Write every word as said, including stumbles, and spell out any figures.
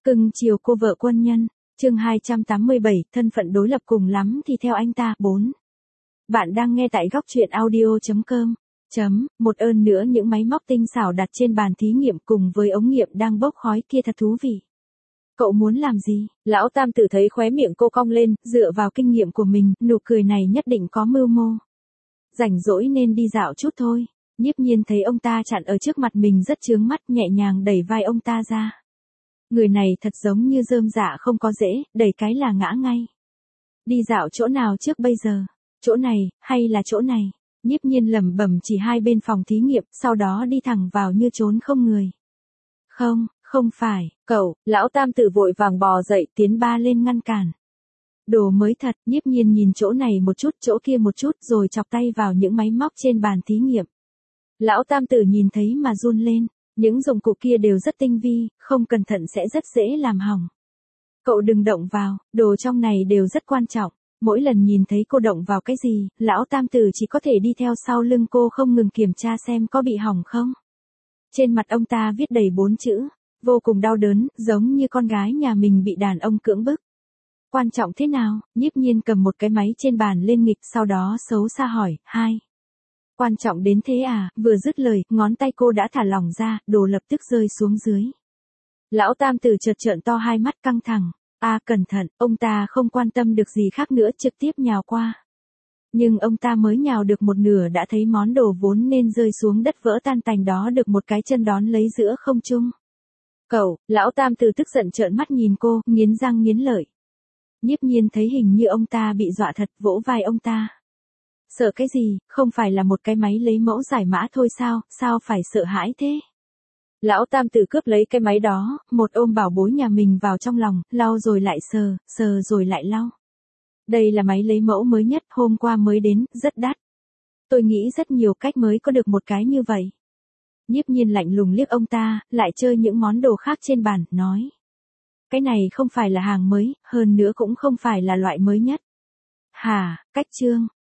Cưng chiều cô vợ quân nhân, chương hai trăm tám mươi bảy, thân phận đối lập cùng lắm thì theo anh ta. bốn. Bạn đang nghe tại góc truyện audio chấm com. Chấm, một ơn nữa những máy móc tinh xảo đặt trên bàn thí nghiệm cùng với ống nghiệm đang bốc khói kia thật thú vị. Cậu muốn làm gì? Lão Tam Tử thấy khóe miệng cô cong lên, dựa vào kinh nghiệm của mình, nụ cười này nhất định có mưu mô. Rảnh rỗi nên đi dạo chút thôi. Nhiếp Nhiên thấy ông ta chặn ở trước mặt mình rất chướng mắt, nhẹ nhàng đẩy vai ông ta ra. Người này thật giống như rơm rạ không có rễ, đẩy cái là ngã ngay. Đi dạo chỗ nào trước bây giờ? Chỗ này, hay là chỗ này? Nhiếp Nhiên lẩm bẩm chỉ hai bên phòng thí nghiệm, sau đó đi thẳng vào như trốn không người. Không, không phải, cậu, Lão Tam Tử vội vàng bò dậy tiến ba lên ngăn cản. Đồ mới thật. Nhiếp Nhiên nhìn chỗ này một chút, chỗ kia một chút rồi chọc tay vào những máy móc trên bàn thí nghiệm. Lão Tam Tử nhìn thấy mà run lên. Những dụng cụ kia đều rất tinh vi, không cẩn thận sẽ rất dễ làm hỏng. Cậu đừng động vào, đồ trong này đều rất quan trọng. Mỗi lần nhìn thấy cô động vào cái gì, Lão Tam Tử chỉ có thể đi theo sau lưng cô không ngừng kiểm tra xem có bị hỏng không. Trên mặt ông ta viết đầy bốn chữ, vô cùng đau đớn, giống như con gái nhà mình bị đàn ông cưỡng bức. Quan trọng thế nào? Nhiếp Nhiên cầm một cái máy trên bàn lên nghịch, sau đó xấu xa hỏi, hai. Quan trọng đến thế à? Vừa dứt lời, ngón tay cô đã thả lỏng ra, đồ lập tức rơi xuống dưới. Lão Tam Tử chợt trợn to hai mắt căng thẳng. À cẩn thận, ông ta không quan tâm được gì khác nữa, trực tiếp nhào qua. Nhưng ông ta mới nhào được một nửa đã thấy món đồ vốn nên rơi xuống đất vỡ tan tành đó được một cái chân đón lấy giữa không trung. Cậu, Lão Tam Tử tức giận trợn mắt nhìn cô, nghiến răng nghiến lợi. Nhiếp Nhiên thấy hình như ông ta bị dọa thật, vỗ vai ông ta. Sợ cái gì, không phải là một cái máy lấy mẫu giải mã thôi sao, sao phải sợ hãi thế? Lão Tam Tử cướp lấy cái máy đó, một ôm bảo bối nhà mình vào trong lòng, lau rồi lại sờ, sờ rồi lại lau. Đây là máy lấy mẫu mới nhất, hôm qua mới đến, rất đắt. Tôi nghĩ rất nhiều cách mới có được một cái như vậy. Nhiếp Nhiên lạnh lùng liếc ông ta, lại chơi những món đồ khác trên bàn, nói. Cái này không phải là hàng mới, hơn nữa cũng không phải là loại mới nhất. Hà, cách trương,